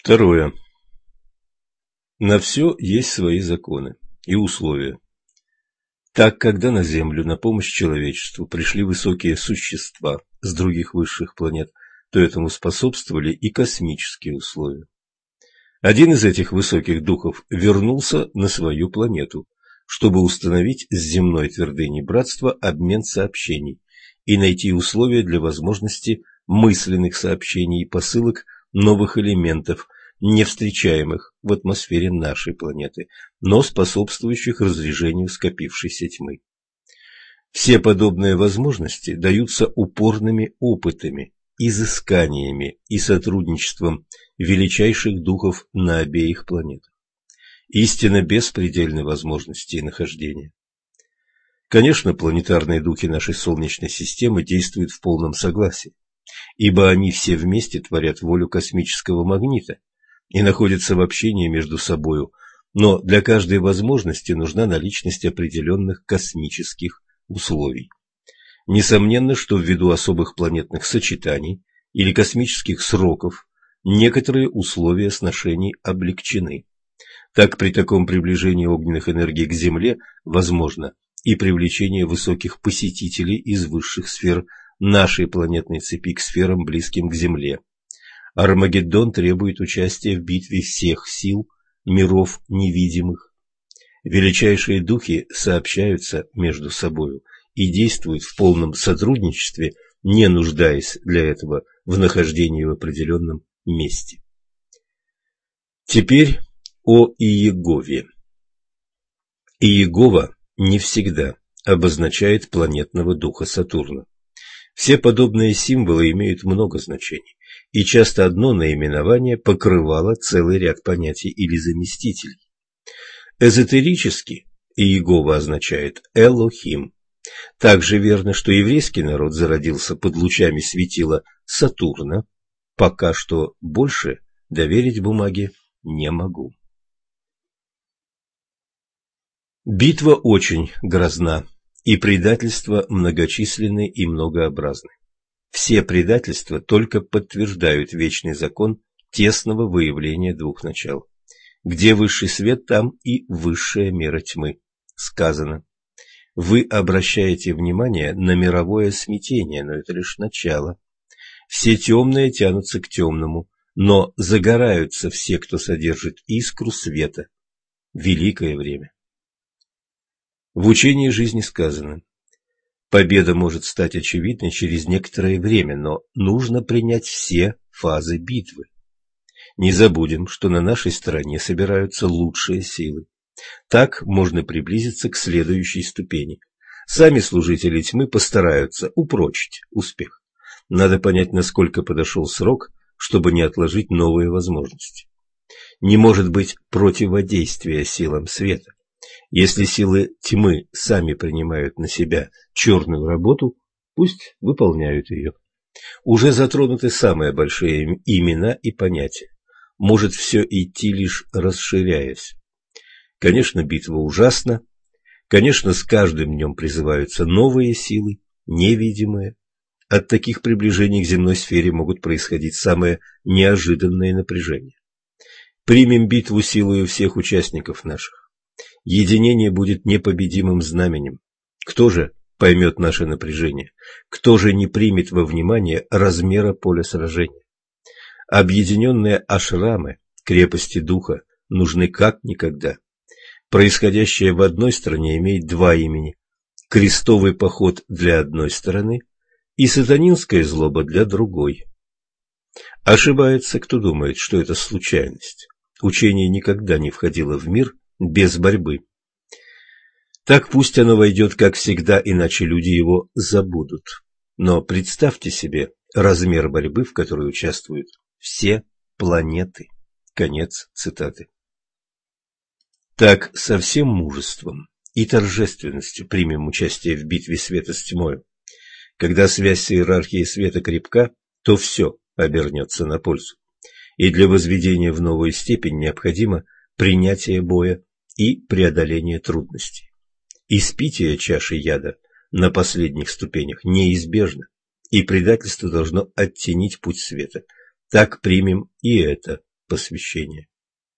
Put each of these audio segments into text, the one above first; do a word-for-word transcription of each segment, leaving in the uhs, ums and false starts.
Второе. На все есть свои законы и условия. Так, когда на Землю на помощь человечеству пришли высокие существа с других высших планет, то этому способствовали и космические условия. Один из этих высоких духов вернулся на свою планету, чтобы установить с земной твердыней братства обмен сообщений и найти условия для возможности мысленных сообщений и посылок новых элементов, не встречаемых в атмосфере нашей планеты, но способствующих разрежению скопившейся тьмы. Все подобные возможности даются упорными опытами, изысканиями и сотрудничеством величайших духов на обеих планетах. Истинно беспредельны возможности и нахождения. Конечно, планетарные духи нашей Солнечной системы действуют в полном согласии, ибо они все вместе творят волю космического магнита и находятся в общении между собою, но для каждой возможности нужна наличность определенных космических условий. Несомненно, что ввиду особых планетных сочетаний или космических сроков некоторые условия сношений облегчены. Так при таком приближении огненных энергий к Земле возможно и привлечение высоких посетителей из высших сфер нашей планетной цепи к сферам, близким к Земле. Армагеддон требует участия в битве всех сил миров невидимых. Величайшие духи сообщаются между собою и действуют в полном сотрудничестве, не нуждаясь для этого в нахождении в определенном месте. Теперь о Иегове. Иегова не всегда обозначает планетного духа Сатурна. Все подобные символы имеют много значений, и часто одно наименование покрывало целый ряд понятий или заместителей. Эзотерически Иегова означает Элохим. Также верно, что еврейский народ зародился под лучами светила Сатурна. Пока что больше доверить бумаге не могу. Битва очень грозна, и предательства многочисленны и многообразны. Все предательства только подтверждают вечный закон тесного выявления двух начал. Где высший свет, там и высшая мера тьмы. Сказано: вы обращаете внимание на мировое смятение, но это лишь начало. Все темные тянутся к темному, но загораются все, кто содержит искру света. Великое время. В учении жизни сказано: победа может стать очевидной через некоторое время, но нужно принять все фазы битвы. Не забудем, что на нашей стороне собираются лучшие силы. Так можно приблизиться к следующей ступени. Сами служители тьмы постараются упрочить успех. Надо понять, насколько подошел срок, чтобы не отложить новые возможности. Не может быть противодействия силам света. Если силы тьмы сами принимают на себя черную работу, пусть выполняют ее. Уже затронуты самые большие имена и понятия. Может все идти лишь расширяясь. Конечно, битва ужасна. Конечно, с каждым днем призываются новые силы, невидимые. От таких приближений к земной сфере могут происходить самые неожиданные напряжения. Примем битву силою всех участников наших. Единение будет непобедимым знаменем. Кто же поймет наше напряжение? Кто же не примет во внимание размера поля сражения? Объединенные ашрамы, крепости духа, нужны как никогда. Происходящее в одной стране имеет два имени: крестовый поход для одной стороны и сатанинская злоба для другой. Ошибается, кто думает, что это случайность. Учение никогда не входило в мир без борьбы. Так пусть оно войдет, как всегда, иначе люди его забудут. Но представьте себе размер борьбы, в которой участвуют все планеты. Конец цитаты. Так со всем мужеством и торжественностью примем участие в битве света с тьмою. Когда связь с иерархией света крепка, то все обернется на пользу. И для возведения в новую степень необходимо принятие боя и преодоление трудностей. Испитие чаши яда на последних ступенях неизбежно, и предательство должно оттенить путь света. Так примем и это посвящения.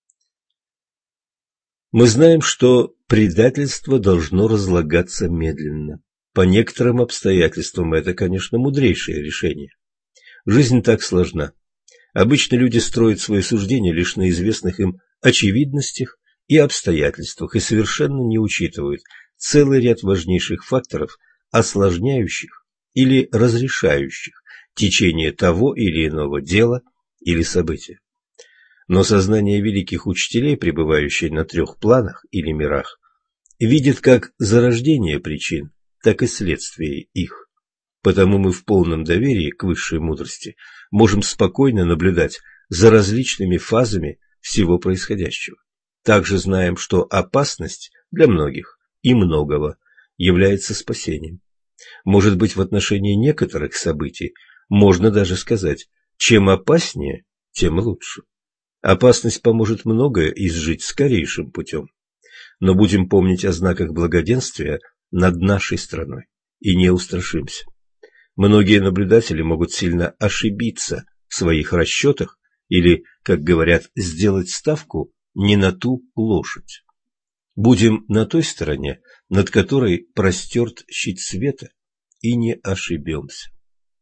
Мы знаем, что предательство должно разлагаться медленно. По некоторым обстоятельствам это, конечно, мудрейшее решение. Жизнь так сложна. Обычно люди строят свои суждения лишь на известных им очевидностях и обстоятельствах и совершенно не учитывают целый ряд важнейших факторов, осложняющих или разрешающих течение того или иного дела или события. Но сознание великих учителей, пребывающее на трех планах или мирах, видит как зарождение причин, так и следствие их. Потому мы в полном доверии к высшей мудрости можем спокойно наблюдать за различными фазами всего происходящего. Также знаем, что опасность для многих и многого является спасением. Может быть, в отношении некоторых событий можно даже сказать, чем опаснее, тем лучше. Опасность поможет многое изжить скорейшим путем. Но будем помнить о знаках благоденствия над нашей страной и не устрашимся. Многие наблюдатели могут сильно ошибиться в своих расчетах или, как говорят, сделать ставку не на ту лошадь. Будем на той стороне, над которой простерт щит света, и не ошибемся.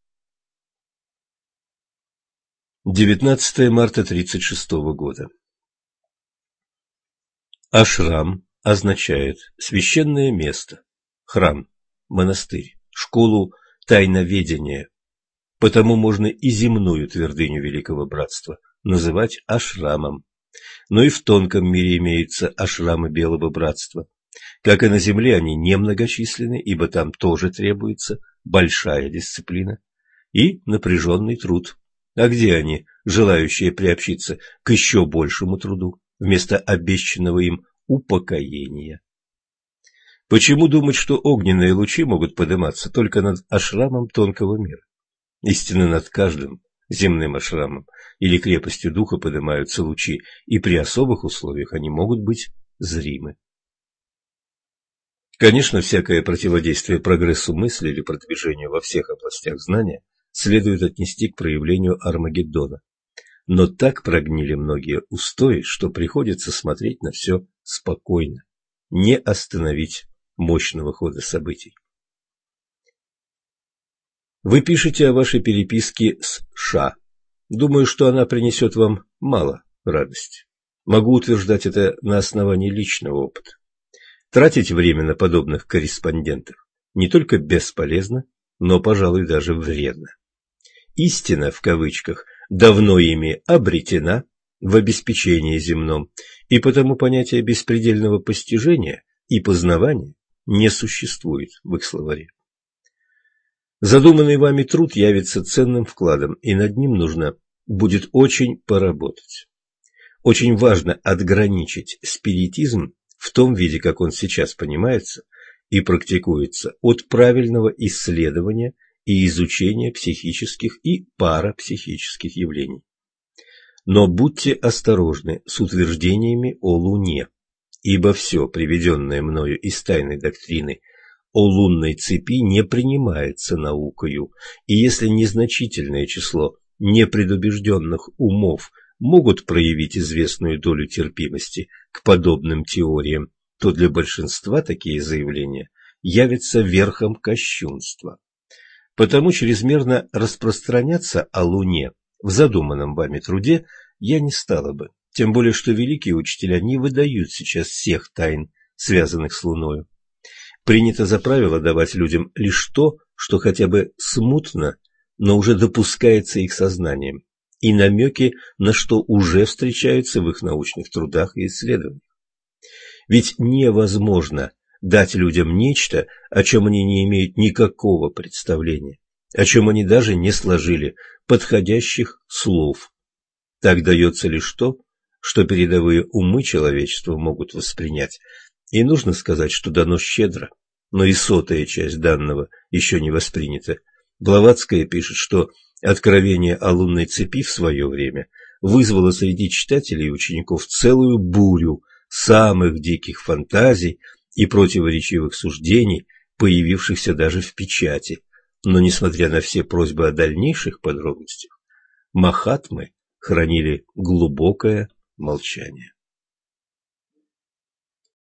девятнадцатое марта тридцать шестого года. Ашрам означает священное место, храм, монастырь, школу тайноведения. Потому можно и земную твердыню Великого Братства называть ашрамом. Но и в тонком мире имеются ашрамы Белого Братства. Как и на земле, они немногочисленны, ибо там тоже требуется большая дисциплина и напряженный труд. А где они, желающие приобщиться к еще большему труду, вместо обещанного им упокоения? Почему думать, что огненные лучи могут подниматься только над ашрамом тонкого мира? Истинно над каждым земным ашрамом или крепостью духа поднимаются лучи, и при особых условиях они могут быть зримы. Конечно, всякое противодействие прогрессу мысли или продвижению во всех областях знания следует отнести к проявлению Армагеддона. Но так прогнили многие устои, что приходится смотреть на все спокойно, не остановить мощного хода событий. Вы пишете о вашей переписке с Ша. Думаю, что она принесет вам мало радости. Могу утверждать это на основании личного опыта. Тратить время на подобных корреспондентов не только бесполезно, но, пожалуй, даже вредно. Истина, в кавычках, давно ими обретена в обеспечении земном, и потому понятие беспредельного постижения и познавания не существует в их словаре. Задуманный вами труд явится ценным вкладом, и над ним нужно будет очень поработать. Очень важно отграничить спиритизм в том виде, как он сейчас понимается и практикуется, от правильного исследования и изучения психических и парапсихических явлений. Но будьте осторожны с утверждениями о Луне, ибо все, приведенное мною из тайной доктрины о лунной цепи, не принимается наукою, и если незначительное число непредубежденных умов могут проявить известную долю терпимости к подобным теориям, то для большинства такие заявления явятся верхом кощунства. Потому чрезмерно распространяться о Луне в задуманном вами труде я не стала бы, тем более что великие учителя не выдают сейчас всех тайн, связанных с Луною. Принято за правило давать людям лишь то, что хотя бы смутно, но уже допускается их сознанием, и намеки на что уже встречаются в их научных трудах и исследованиях. Ведь невозможно дать людям нечто, о чем они не имеют никакого представления, о чем они даже не сложили подходящих слов. Так дается лишь то, что передовые умы человечества могут воспринять, и нужно сказать, что дано щедро, но и сотая часть данного еще не воспринята. Блаватская пишет, что откровение о лунной цепи в свое время вызвало среди читателей и учеников целую бурю самых диких фантазий и противоречивых суждений, появившихся даже в печати. Но, несмотря на все просьбы о дальнейших подробностях, махатмы хранили глубокое молчание.